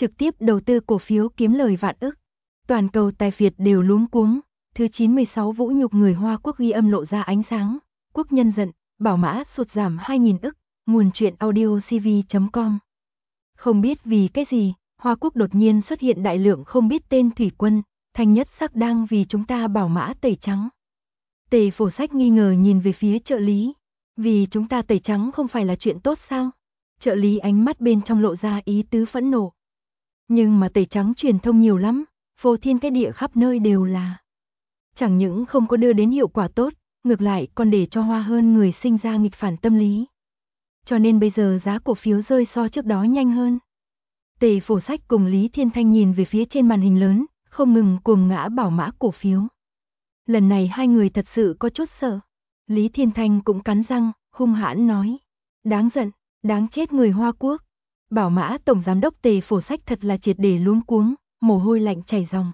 trực tiếp đầu tư cổ phiếu kiếm lời vạn ức. Toàn cầu tài phiệt đều luống cuống, thứ 96 vũ nhục người Hoa Quốc ghi âm lộ ra ánh sáng, quốc nhân giận, bảo mã sụt giảm 2.000 ức, nguồn truyện audiocv.com. Không biết vì cái gì, Hoa Quốc đột nhiên xuất hiện đại lượng không biết tên thủy quân, thanh nhất sắc đang vì chúng ta bảo mã tẩy trắng. Tề Phổ Sách nghi ngờ nhìn về phía trợ lý, vì chúng ta tẩy trắng không phải là chuyện tốt sao? Trợ lý ánh mắt bên trong lộ ra ý tứ phẫn nộ. Nhưng mà tẩy trắng truyền thông nhiều lắm, phô thiên cái địa khắp nơi đều là. Chẳng những không có đưa đến hiệu quả tốt, ngược lại còn để cho Hoa hơn người sinh ra nghịch phản tâm lý. Cho nên bây giờ giá cổ phiếu rơi so trước đó nhanh hơn. Tề Phổ Sách cùng Lý Thiên Thanh nhìn về phía trên màn hình lớn, không ngừng cuồng ngã bảo mã cổ phiếu. Lần này hai người thật sự có chút sợ. Lý Thiên Thanh cũng cắn răng, hung hãn nói. Đáng giận, đáng chết người Hoa Quốc. Bảo mã tổng giám đốc Tề Phổ Sách thật là triệt để luống cuống, mồ hôi lạnh chảy ròng.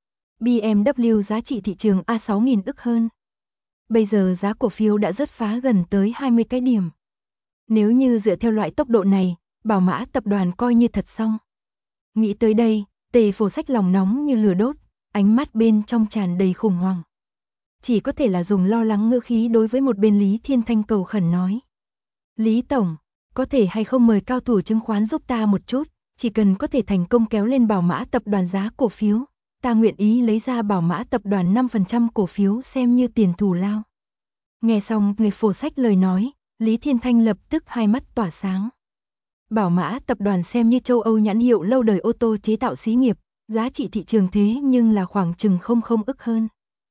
BMW giá trị thị trường A6.000 ức hơn. Bây giờ giá cổ phiếu đã rớt phá gần tới 20 cái điểm. Nếu như dựa theo loại tốc độ này, bảo mã tập đoàn coi như thật xong. Nghĩ tới đây, Tề Phổ Sách lòng nóng như lửa đốt, ánh mắt bên trong tràn đầy khủng hoảng. Chỉ có thể là dùng lo lắng ngữ khí đối với một bên Lý Thiên Thanh cầu khẩn nói. Lý Tổng, có thể hay không mời cao thủ chứng khoán giúp ta một chút, chỉ cần có thể thành công kéo lên bảo mã tập đoàn giá cổ phiếu, ta nguyện ý lấy ra bảo mã tập đoàn 5% cổ phiếu xem như tiền thù lao. Nghe xong người Phổ Sách lời nói, Lý Thiên Thanh lập tức hai mắt tỏa sáng. Bảo mã tập đoàn xem như châu Âu nhãn hiệu lâu đời ô tô chế tạo xí nghiệp, giá trị thị trường thế nhưng là khoảng chừng 00 ức hơn.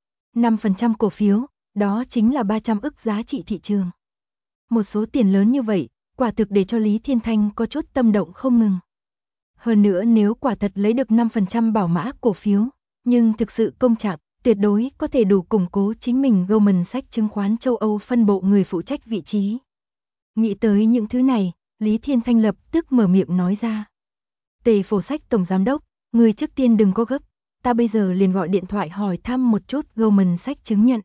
5% cổ phiếu, đó chính là 300 ức giá trị thị trường. Một số tiền lớn như vậy, quả thực để cho Lý Thiên Thanh có chút tâm động không ngừng. Hơn nữa nếu quả thật lấy được 5% bảo mã cổ phiếu, nhưng thực sự công trạng, tuyệt đối có thể đủ củng cố chính mình Goldman Sachs chứng khoán châu Âu phân bộ người phụ trách vị trí. Nghĩ tới những thứ này, Lý Thiên Thanh lập tức mở miệng nói ra. Tề Phổ Sách tổng giám đốc, người trước tiên đừng có gấp, ta bây giờ liền gọi điện thoại hỏi thăm một chút Goldman Sachs chứng nhận.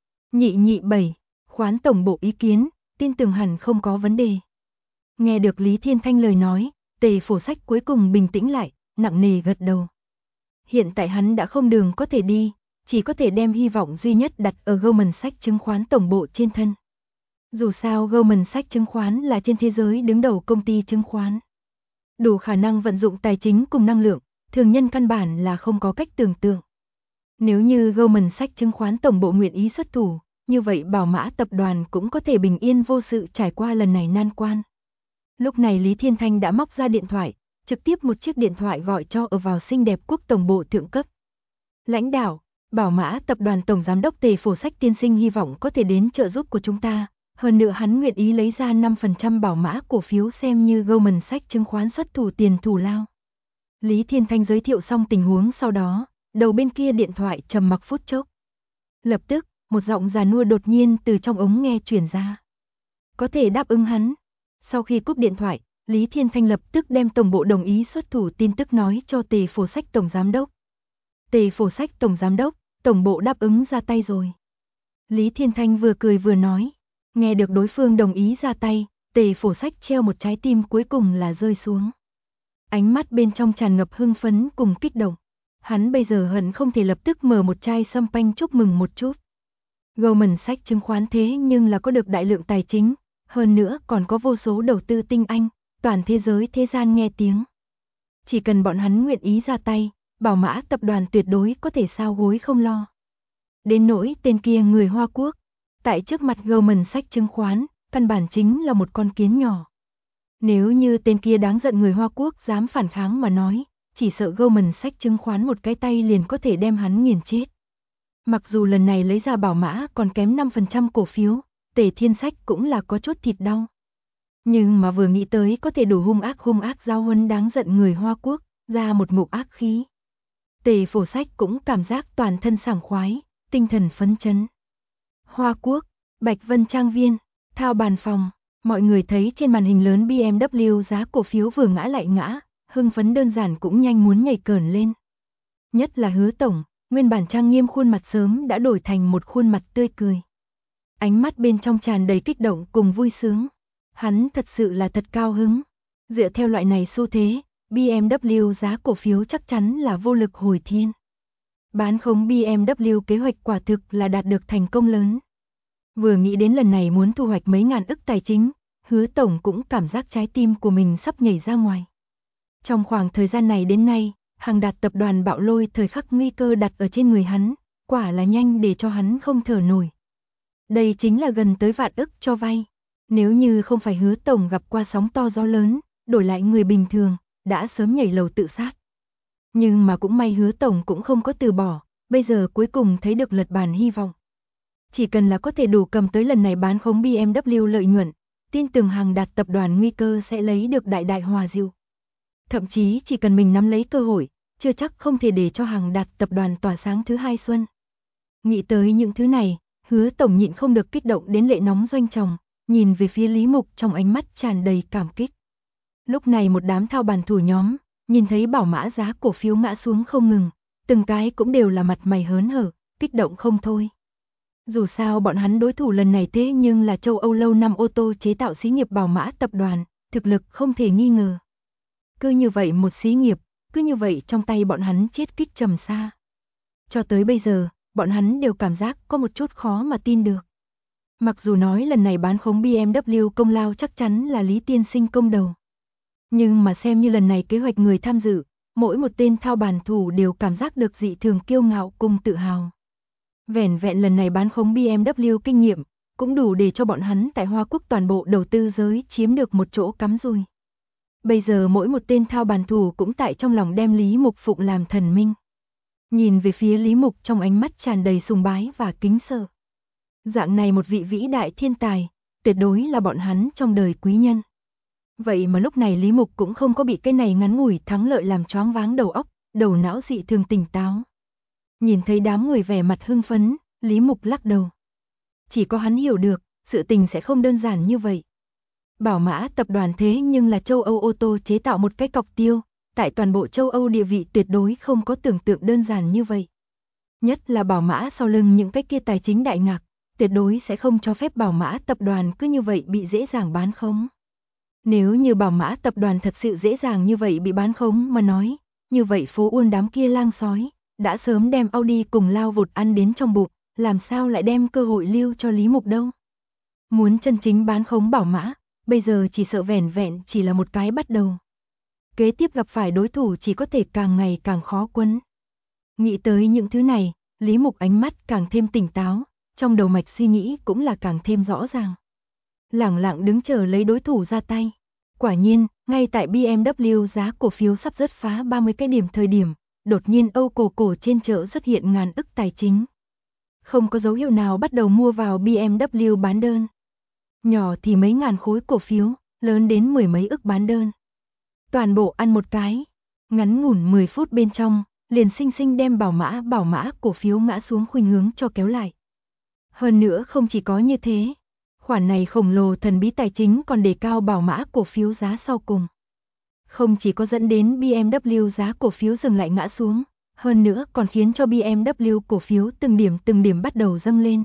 Nhị 7, khoán tổng bộ ý kiến, tin tưởng hẳn không có vấn đề. Nghe được Lý Thiên Thanh lời nói, Tề Phổ Sách cuối cùng bình tĩnh lại, nặng nề gật đầu. Hiện tại hắn đã không đường có thể đi, chỉ có thể đem hy vọng duy nhất đặt ở Goldman Sachs chứng khoán tổng bộ trên thân. Dù sao Goldman Sachs chứng khoán là trên thế giới đứng đầu công ty chứng khoán. Đủ khả năng vận dụng tài chính cùng năng lượng, thường nhân căn bản là không có cách tưởng tượng. Nếu như Goldman Sachs chứng khoán tổng bộ nguyện ý xuất thủ, như vậy bảo mã tập đoàn cũng có thể bình yên vô sự trải qua lần này nan quan. Lúc này Lý Thiên Thanh đã móc ra điện thoại, trực tiếp một chiếc điện thoại gọi cho ở vào xinh đẹp quốc tổng bộ thượng cấp. Lãnh đạo, bảo mã tập đoàn tổng giám đốc Tề Phổ Sách tiên sinh hy vọng có thể đến trợ giúp của chúng ta. Hơn nữa hắn nguyện ý lấy ra 5% bảo mã cổ phiếu xem như Goldman Sachs chứng khoán xuất thủ tiền thù lao. Lý Thiên Thanh giới thiệu xong tình huống sau đó, đầu bên kia điện thoại trầm mặc phút chốc. Lập tức, một giọng già nua đột nhiên từ trong ống nghe truyền ra. Có thể đáp ứng hắn. Sau khi cúp điện thoại, Lý Thiên Thanh lập tức đem tổng bộ đồng ý xuất thủ tin tức nói cho Tề Phổ Sách tổng giám đốc. Tề Phổ Sách tổng giám đốc, tổng bộ đáp ứng ra tay rồi. Lý Thiên Thanh vừa cười vừa nói. Nghe được đối phương đồng ý ra tay, Tề Phổ Sách treo một trái tim cuối cùng là rơi xuống. Ánh mắt bên trong tràn ngập hưng phấn cùng kích động. Hắn bây giờ hận không thể lập tức mở một chai champagne chúc mừng một chút. Goldman Sachs chứng khoán thế nhưng là có được đại lượng tài chính, hơn nữa còn có vô số đầu tư tinh anh, toàn thế giới thế gian nghe tiếng. Chỉ cần bọn hắn nguyện ý ra tay, bảo mã tập đoàn tuyệt đối có thể sao gối không lo. Đến nỗi tên kia người Hoa Quốc, tại trước mặt Goldman Sachs chứng khoán, căn bản chính là một con kiến nhỏ. Nếu như tên kia đáng giận người Hoa Quốc dám phản kháng mà nói, chỉ sợ Goldman Sachs chứng khoán một cái tay liền có thể đem hắn nghiền chết. Mặc dù lần này lấy ra bảo mã còn kém 5% cổ phiếu, Tề Thiên Sách cũng là có chút thịt đau. Nhưng mà vừa nghĩ tới có thể đủ hung ác giao huấn đáng giận người Hoa Quốc, ra một ngụm ác khí. Tề Phổ Sách cũng cảm giác toàn thân sảng khoái, tinh thần phấn chấn. Hoa Quốc, Bạch Vân Trang Viên, thao bàn phòng, mọi người thấy trên màn hình lớn BMW giá cổ phiếu vừa ngã lại ngã, hưng phấn đơn giản cũng nhanh muốn nhảy cởn lên. Nhất là Hứa tổng, nguyên bản trang nghiêm khuôn mặt sớm đã đổi thành một khuôn mặt tươi cười. Ánh mắt bên trong tràn đầy kích động cùng vui sướng. Hắn thật sự là thật cao hứng. Dựa theo loại này xu thế, BMW giá cổ phiếu chắc chắn là vô lực hồi thiên. Bán khống BMW kế hoạch quả thực là đạt được thành công lớn. Vừa nghĩ đến lần này muốn thu hoạch mấy ngàn ức tài chính, Hứa Tổng cũng cảm giác trái tim của mình sắp nhảy ra ngoài. Trong khoảng thời gian này đến nay, Hằng Đạt tập đoàn bạo lôi thời khắc nguy cơ đặt ở trên người hắn, quả là nhanh để cho hắn không thở nổi. Đây chính là gần tới vạn ức cho vay. Nếu như không phải Hứa Tổng gặp qua sóng to gió lớn, đổi lại người bình thường, đã sớm nhảy lầu tự sát. Nhưng mà cũng may Hứa Tổng cũng không có từ bỏ, bây giờ cuối cùng thấy được lật bàn hy vọng. Chỉ cần là có thể đủ cầm tới lần này bán khống BMW lợi nhuận, tin tưởng Hằng Đạt tập đoàn nguy cơ sẽ lấy được đại đại hòa dịu. Thậm chí chỉ cần mình nắm lấy cơ hội, chưa chắc không thể để cho Hằng Đạt tập đoàn tỏa sáng thứ hai xuân. Nghĩ tới những thứ này, Hứa Tổng nhịn không được kích động đến lệ nóng doanh tròng, nhìn về phía Lý Mục trong ánh mắt tràn đầy cảm kích. Lúc này một đám thao bàn thủ nhóm, nhìn thấy Bảo Mã giá cổ phiếu ngã xuống không ngừng, từng cái cũng đều là mặt mày hớn hở, kích động không thôi. Dù sao bọn hắn đối thủ lần này thế nhưng là châu Âu lâu năm ô tô chế tạo xí nghiệp Bảo Mã tập đoàn, thực lực không thể nghi ngờ. Cứ như vậy một xí nghiệp, cứ như vậy trong tay bọn hắn chết kích trầm xa. Cho tới bây giờ, bọn hắn đều cảm giác có một chút khó mà tin được. Mặc dù nói lần này bán khống BMW công lao chắc chắn là Lý Tiên Sinh công đầu. Nhưng mà xem như lần này kế hoạch người tham dự, mỗi một tên thao bàn thủ đều cảm giác được dị thường kiêu ngạo cùng tự hào. Vẻn vẹn lần này bán khống BMW kinh nghiệm, cũng đủ để cho bọn hắn tại Hoa Quốc toàn bộ đầu tư giới chiếm được một chỗ cắm rùi. Bây giờ mỗi một tên thao bàn thủ cũng tại trong lòng đem Lý Mục phụng làm thần minh. Nhìn về phía Lý Mục trong ánh mắt tràn đầy sùng bái và kính sợ. Dạng này một vị vĩ đại thiên tài, tuyệt đối là bọn hắn trong đời quý nhân. Vậy mà lúc này Lý Mục cũng không có bị cái này ngắn ngủi thắng lợi làm choáng váng đầu óc, đầu não dị thường tỉnh táo. Nhìn thấy đám người vẻ mặt hưng phấn, Lý Mục lắc đầu. Chỉ có hắn hiểu được, sự tình sẽ không đơn giản như vậy. Bảo Mã tập đoàn thế nhưng là châu Âu ô tô chế tạo một cái cọc tiêu, tại toàn bộ châu Âu địa vị tuyệt đối không có tưởng tượng đơn giản như vậy. Nhất là Bảo Mã sau lưng những cái kia tài chính đại ngạc, tuyệt đối sẽ không cho phép Bảo Mã tập đoàn cứ như vậy bị dễ dàng bán khống. Nếu như Bảo Mã tập đoàn thật sự dễ dàng như vậy bị bán khống mà nói, như vậy phố Uôn đám kia lang sói, đã sớm đem Audi cùng lao vụt ăn đến trong bụng, làm sao lại đem cơ hội lưu cho Lý Mục đâu. Muốn chân chính bán khống Bảo Mã, bây giờ chỉ sợ vẻn vẹn chỉ là một cái bắt đầu. Kế tiếp gặp phải đối thủ chỉ có thể càng ngày càng khó quấn. Nghĩ tới những thứ này, Lý Mục ánh mắt càng thêm tỉnh táo, trong đầu mạch suy nghĩ cũng là càng thêm rõ ràng. Lẳng lặng đứng chờ lấy đối thủ ra tay. Quả nhiên, ngay tại BMW giá cổ phiếu sắp rớt phá 30 cái điểm thời điểm, đột nhiên Âu cổ trên chợ xuất hiện ngàn ức tài chính. Không có dấu hiệu nào bắt đầu mua vào BMW bán đơn. Nhỏ thì mấy ngàn khối cổ phiếu, lớn đến mười mấy ức bán đơn. Toàn bộ ăn một cái, ngắn ngủn 10 phút bên trong, liền sinh sinh đem Bảo Mã cổ phiếu ngã xuống khuynh hướng cho kéo lại. Hơn nữa không chỉ có như thế, khoản này khổng lồ thần bí tài chính còn đề cao Bảo Mã cổ phiếu giá sau cùng. Không chỉ có dẫn đến BMW giá cổ phiếu dừng lại ngã xuống, hơn nữa còn khiến cho BMW cổ phiếu từng điểm bắt đầu dâng lên.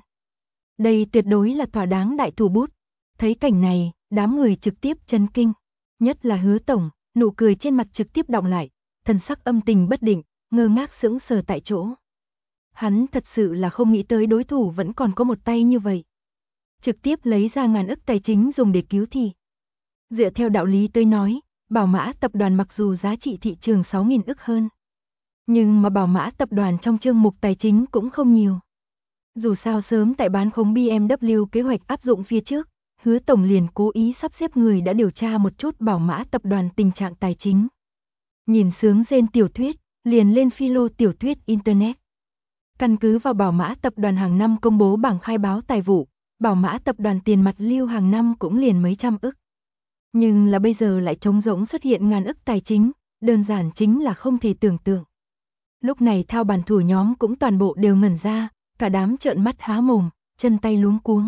Đây tuyệt đối là thỏa đáng đại thủ bút. Thấy cảnh này, đám người trực tiếp chấn kinh, nhất là Hứa Tổng, nụ cười trên mặt trực tiếp đọng lại, thần sắc âm tình bất định, ngơ ngác sững sờ tại chỗ. Hắn thật sự là không nghĩ tới đối thủ vẫn còn có một tay như vậy. Trực tiếp lấy ra ngàn ức tài chính dùng để cứu thì. Dựa theo đạo lý tới nói, Bảo Mã tập đoàn mặc dù giá trị thị trường 6.000 ức hơn. Nhưng mà Bảo Mã tập đoàn trong chương mục tài chính cũng không nhiều. Dù sao sớm tại bán khống BMW kế hoạch áp dụng phía trước, Hứa Tổng liền cố ý sắp xếp người đã điều tra một chút Bảo Mã tập đoàn tình trạng tài chính. Nhìn sướng rên tiểu thuyết, liền lên philo tiểu thuyết Internet. Căn cứ vào Bảo Mã tập đoàn hàng năm công bố bảng khai báo tài vụ, Bảo Mã tập đoàn tiền mặt lưu hàng năm cũng liền mấy trăm ức. Nhưng là bây giờ lại trống rỗng xuất hiện ngàn ức tài chính, đơn giản chính là không thể tưởng tượng. Lúc này thao bàn thủ nhóm cũng toàn bộ đều ngẩn ra, cả đám trợn mắt há mồm, chân tay luống cuống.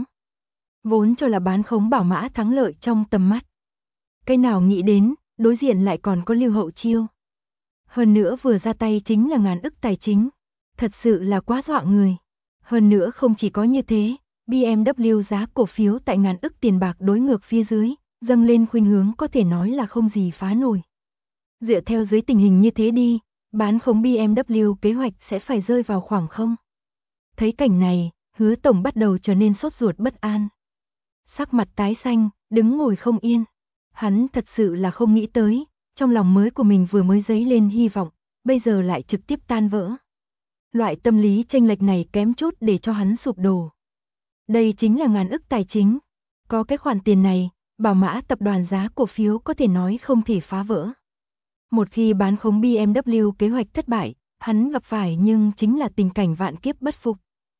Vốn cho là bán khống Bảo Mã thắng lợi trong tầm mắt. Cái nào nghĩ đến, đối diện lại còn có lưu hậu chiêu. Hơn nữa vừa ra tay chính là ngàn ức tài chính. Thật sự là quá dọa người. Hơn nữa không chỉ có như thế, BMW giá cổ phiếu tại ngàn ức tiền bạc đối ngược phía dưới, dâng lên khuynh hướng có thể nói là không gì phá nổi. Dựa theo dưới tình hình như thế đi, bán khống BMW kế hoạch sẽ phải rơi vào khoảng không. Thấy cảnh này, Hứa tổng bắt đầu trở nên sốt ruột bất an. Sắc mặt tái xanh, đứng ngồi không yên. Hắn thật sự là không nghĩ tới, trong lòng mới của mình vừa mới dấy lên hy vọng, bây giờ lại trực tiếp tan vỡ. Loại tâm lý chênh lệch này kém chút để cho hắn sụp đổ. Đây chính là ngàn ức tài chính. Có cái khoản tiền này, Bảo Mã tập đoàn giá cổ phiếu có thể nói không thể phá vỡ. Một khi bán khống BMW kế hoạch thất bại, hắn gặp phải nhưng chính là tình cảnh vạn kiếp bất phục.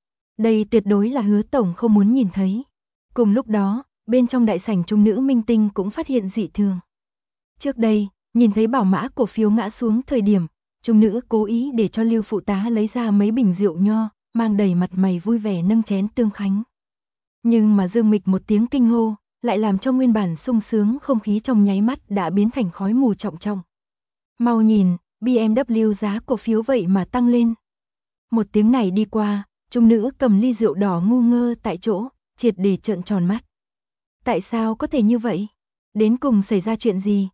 Đây tuyệt đối là Hứa tổng không muốn nhìn thấy. Cùng lúc đó, bên trong đại sảnh trung nữ minh tinh cũng phát hiện dị thường. Trước đây, nhìn thấy Bảo Mã cổ phiếu ngã xuống thời điểm, trung nữ cố ý để cho Lưu phụ tá lấy ra mấy bình rượu nho, mang đầy mặt mày vui vẻ nâng chén tương khánh. Nhưng mà Dương Mịch một tiếng kinh hô, lại làm cho nguyên bản sung sướng không khí trong nháy mắt đã biến thành khói mù trọng trọng. Mau nhìn, BMW giá cổ phiếu vậy mà tăng lên. Một tiếng này đi qua, trung nữ cầm ly rượu đỏ ngu ngơ tại chỗ, triệt để trợn tròn mắt. Tại sao có thể như vậy? Đến cùng xảy ra chuyện gì?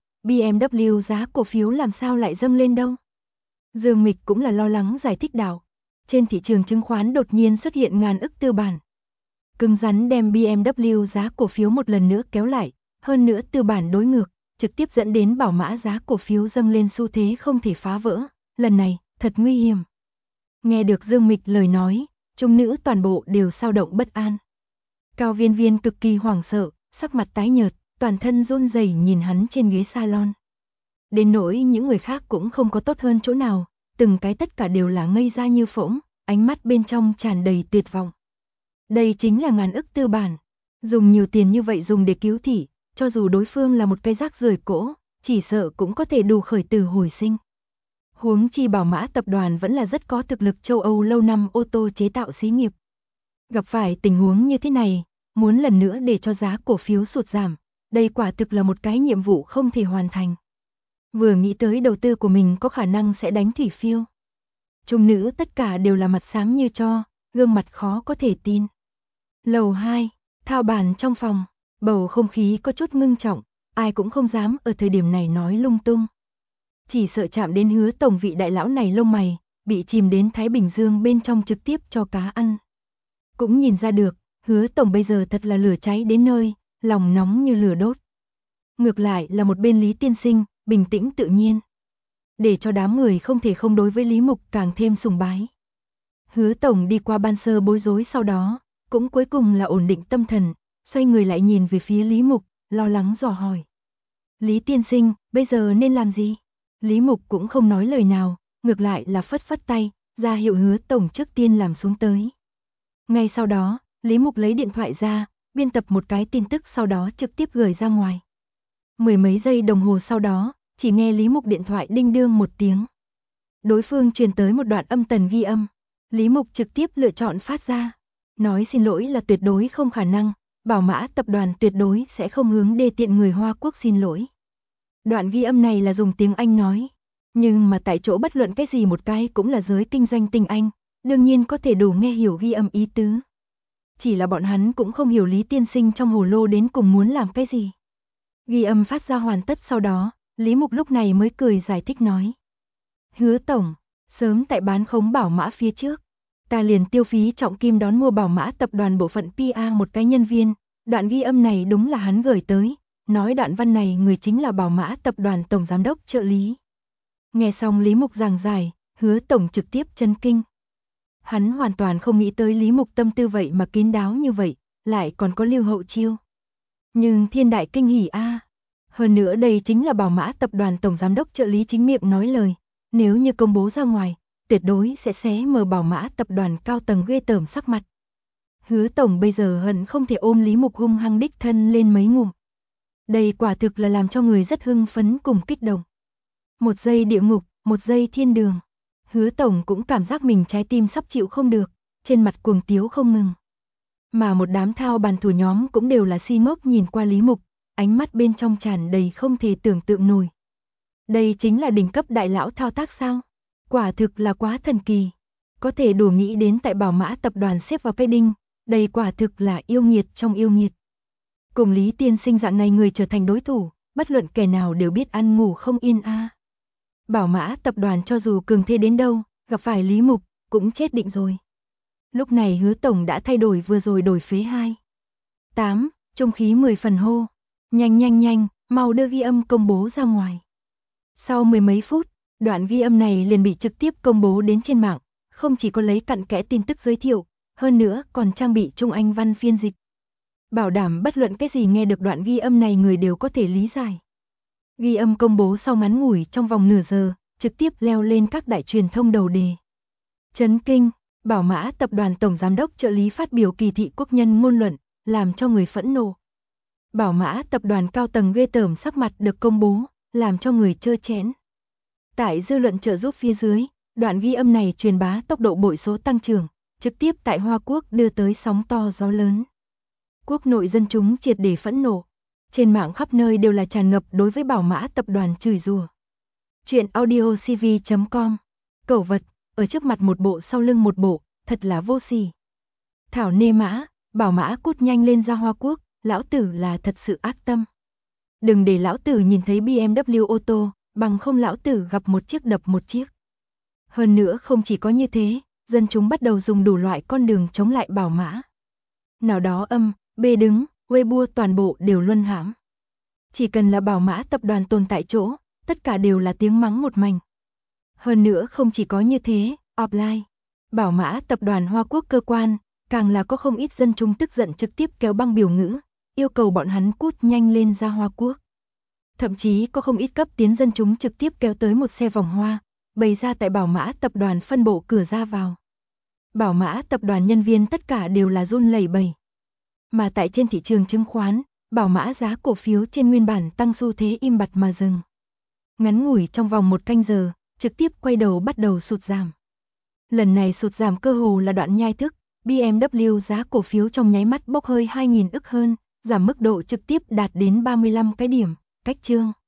BMW giá cổ phiếu làm sao lại dâng lên đâu? Dương Mịch cũng là lo lắng giải thích đạo. Trên thị trường chứng khoán đột nhiên xuất hiện ngàn ức tư bản. Cứng rắn đem BMW giá cổ phiếu một lần nữa kéo lại, hơn nữa tư bản đối ngược, trực tiếp dẫn đến Bảo Mã giá cổ phiếu dâng lên xu thế không thể phá vỡ, lần này, thật nguy hiểm. Nghe được Dương Mịch lời nói, trung nữ toàn bộ đều xao động bất an. Cao Viên Viên cực kỳ hoảng sợ, sắc mặt tái nhợt, toàn thân run rẩy nhìn hắn trên ghế salon. Đến nỗi những người khác cũng không có tốt hơn chỗ nào, từng cái tất cả đều là ngây ra như phỗng, ánh mắt bên trong tràn đầy tuyệt vọng. Đây chính là ngàn ức tư bản, dùng nhiều tiền như vậy dùng để cứu thị, cho dù đối phương là một cây rác rưởi cỗ, chỉ sợ cũng có thể đủ khởi tử hồi sinh. Huống chi Bảo Mã tập đoàn vẫn là rất có thực lực châu Âu lâu năm ô tô chế tạo xí nghiệp. Gặp phải tình huống như thế này, muốn lần nữa để cho giá cổ phiếu sụt giảm, đây quả thực là một cái nhiệm vụ không thể hoàn thành. Vừa nghĩ tới đầu tư của mình có khả năng sẽ đánh thủy phiêu. Trung nữ tất cả đều là mặt xám như tro, gương mặt khó có thể tin. Lầu 2, thao bàn trong phòng, bầu không khí có chút ngưng trọng, ai cũng không dám ở thời điểm này nói lung tung. Chỉ sợ chạm đến Hứa tổng vị đại lão này lông mày, bị chìm đến Thái Bình Dương bên trong trực tiếp cho cá ăn. Cũng nhìn ra được, Hứa tổng bây giờ thật là lửa cháy đến nơi, lòng nóng như lửa đốt. Ngược lại là một bên Lý tiên sinh, bình tĩnh tự nhiên. Để cho đám người không thể không đối với Lý Mục càng thêm sùng bái. Hứa tổng đi qua ban sơ bối rối sau đó, cũng cuối cùng là ổn định tâm thần, xoay người lại nhìn về phía Lý Mục, lo lắng dò hỏi. Lý tiên sinh, bây giờ nên làm gì? Lý Mục cũng không nói lời nào, ngược lại là phất phất tay, ra hiệu Hứa tổng trước tiên làm xuống tới. Ngay sau đó, Lý Mục lấy điện thoại ra, biên tập một cái tin tức sau đó trực tiếp gửi ra ngoài. Mười mấy giây đồng hồ sau đó, chỉ nghe Lý Mục điện thoại đinh đương một tiếng. Đối phương truyền tới một đoạn âm tần ghi âm. Lý Mục trực tiếp lựa chọn phát ra. Nói xin lỗi là tuyệt đối không khả năng, Bảo Mã tập đoàn tuyệt đối sẽ không hướng đê tiện người Hoa Quốc xin lỗi. Đoạn ghi âm này là dùng tiếng Anh nói, nhưng mà tại chỗ bất luận cái gì một cái cũng là giới kinh doanh tinh Anh, đương nhiên có thể đủ nghe hiểu ghi âm ý tứ. Chỉ là bọn hắn cũng không hiểu Lý tiên sinh trong hồ lô đến cùng muốn làm cái gì. Ghi âm phát ra hoàn tất sau đó, Lý Mục lúc này mới cười giải thích nói. Hứa tổng, sớm tại bán khống Bảo Mã phía trước, ta liền tiêu phí trọng kim đón mua Bảo Mã tập đoàn bộ phận PA một cái nhân viên, đoạn ghi âm này đúng là hắn gửi tới, nói đoạn văn này người chính là Bảo Mã tập đoàn tổng giám đốc trợ lý. Nghe xong Lý Mục giảng giải, Hứa tổng trực tiếp chấn kinh. Hắn hoàn toàn không nghĩ tới Lý Mục tâm tư vậy mà kín đáo như vậy, lại còn có lưu hậu chiêu. Nhưng thiên đại kinh hỉ a. Hơn nữa đây chính là Bảo Mã tập đoàn tổng giám đốc trợ lý chính miệng nói lời, nếu như công bố ra ngoài, tuyệt đối sẽ xé mở Bảo Mã tập đoàn cao tầng ghê tởm sắc mặt. Hứa tổng bây giờ hận không thể ôm Lý Mục hung hăng đích thân lên mấy ngụm. Đây quả thực là làm cho người rất hưng phấn cùng kích động. Một giây địa ngục, một giây thiên đường. Hứa tổng cũng cảm giác mình trái tim sắp chịu không được, trên mặt cuồng tiếu không ngừng. Mà một đám thao bàn thủ nhóm cũng đều là si ngốc nhìn qua Lý Mục, ánh mắt bên trong tràn đầy không thể tưởng tượng nổi. Đây chính là đỉnh cấp đại lão thao tác sao? Quả thực là quá thần kỳ. Có thể đủ nghĩ đến tại Bảo Mã tập đoàn xếp vào cái đinh, đây quả thực là yêu nghiệt trong yêu nghiệt. Cùng Lý tiên sinh dạng này người trở thành đối thủ, bất luận kẻ nào đều biết ăn ngủ không yên a. Bảo Mã tập đoàn cho dù cường thế đến đâu, gặp phải Lý Mục, cũng chết định rồi. Lúc này Hứa tổng đã thay đổi vừa rồi đổi phế 2. 8, trung khí 10 phần hô. Nhanh, mau đưa ghi âm công bố ra ngoài. Sau mười mấy phút, đoạn ghi âm này liền bị trực tiếp công bố đến trên mạng, không chỉ có lấy cặn kẽ tin tức giới thiệu, hơn nữa còn trang bị Trung Anh văn phiên dịch. Bảo đảm bất luận cái gì nghe được đoạn ghi âm này người đều có thể lý giải. Ghi âm công bố sau ngắn ngủi trong vòng nửa giờ, trực tiếp leo lên các đại truyền thông đầu đề. Chấn kinh, Bảo Mã tập đoàn tổng giám đốc trợ lý phát biểu kỳ thị quốc nhân ngôn luận, làm cho người phẫn nộ. Bảo Mã tập đoàn cao tầng ghê tởm sắc mặt được công bố, làm cho người trơ chẽn. Tại dư luận trợ giúp phía dưới, đoạn ghi âm này truyền bá tốc độ bội số tăng trưởng, trực tiếp tại Hoa Quốc đưa tới sóng to gió lớn. Quốc nội dân chúng triệt để phẫn nộ. Trên mạng khắp nơi đều là tràn ngập đối với Bảo Mã tập đoàn chửi rủa. Chuyện audiocv.com. Cẩu vật, ở trước mặt một bộ sau lưng một bộ, thật là vô sỉ. Thảo nê mã, Bảo Mã cút nhanh lên ra Hoa Quốc, lão tử là thật sự ác tâm. Đừng để lão tử nhìn thấy BMW ô tô, bằng không lão tử gặp một chiếc đập một chiếc. Hơn nữa không chỉ có như thế, dân chúng bắt đầu dùng đủ loại con đường chống lại Bảo Mã. Nào đó âm, bê đứng, Weibo toàn bộ đều luân hãm. Chỉ cần là Bảo Mã tập đoàn tồn tại chỗ, tất cả đều là tiếng mắng một mảnh. Hơn nữa không chỉ có như thế, offline, Bảo Mã tập đoàn Hoa Quốc cơ quan, càng là có không ít dân chúng tức giận trực tiếp kéo băng biểu ngữ, yêu cầu bọn hắn cút nhanh lên ra Hoa Quốc. Thậm chí có không ít cấp tiến dân chúng trực tiếp kéo tới một xe vòng hoa, bày ra tại Bảo Mã tập đoàn phân bộ cửa ra vào. Bảo Mã tập đoàn nhân viên tất cả đều là run lẩy bẩy. Mà tại trên thị trường chứng khoán, Bảo Mã giá cổ phiếu trên nguyên bản tăng xu thế im bặt mà dừng. Ngắn ngủi trong vòng một canh giờ, trực tiếp quay đầu bắt đầu sụt giảm. Lần này sụt giảm cơ hồ là đoạn nhai thức, BMW giá cổ phiếu trong nháy mắt bốc hơi 2.000 ức hơn, giảm mức độ trực tiếp đạt đến 35 cái điểm, cách chương.